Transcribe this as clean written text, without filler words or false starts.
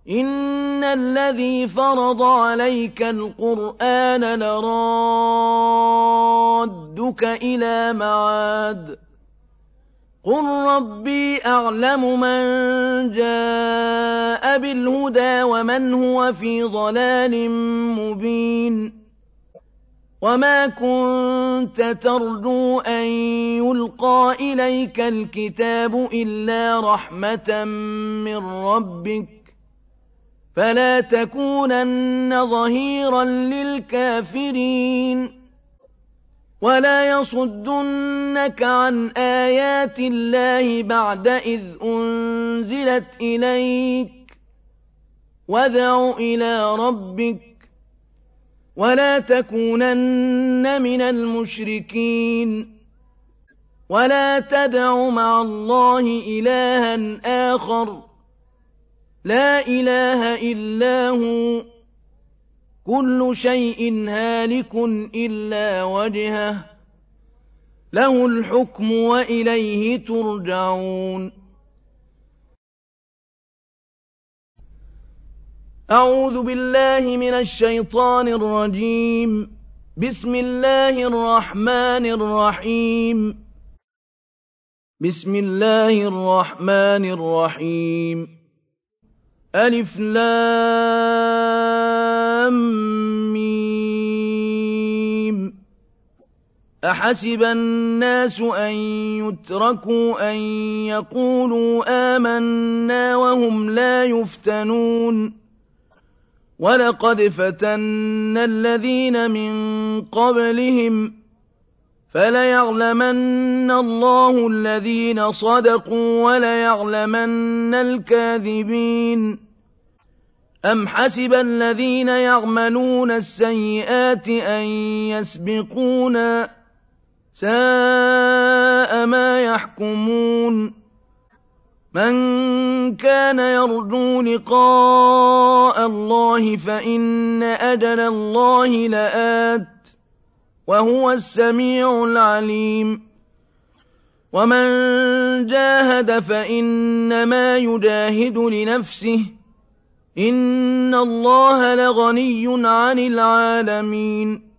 إن الذي فرض عليك القرآن لرادك إلى معاد قل ربي أعلم من جاء بالهدى ومن هو في ضلال مبين وما كنت ترجو أن يلقى إليك الكتاب إلا رحمة من ربك فلا تكونن ظهيرا للكافرين ولا يصدنك عن آيات الله بعد إذ أنزلت إليك وادع إلى ربك ولا تكونن من المشركين ولا تدع مع الله إلها آخر لا إله إلا هو كل شيء هالك إلا وجهه له الحكم وإليه ترجعون أعوذ بالله من الشيطان الرجيم بسم الله الرحمن الرحيم بسم الله الرحمن الرحيم ألف لام ميم أحسب الناس أن يتركوا أن يقولوا آمنا وهم لا يفتنون ولقد فتنا الذين من قبلهم فليعلمن الله الذين صدقوا وليعلمن الكاذبين أم حسب الذين يعملون السيئات أن يسبقونا ساء ما يحكمون من كان يرجو لقاء الله فإن أجل الله لآت وهو السميع العليم ومن جاهد فإنما يجاهد لنفسه إن الله لغني عن العالمين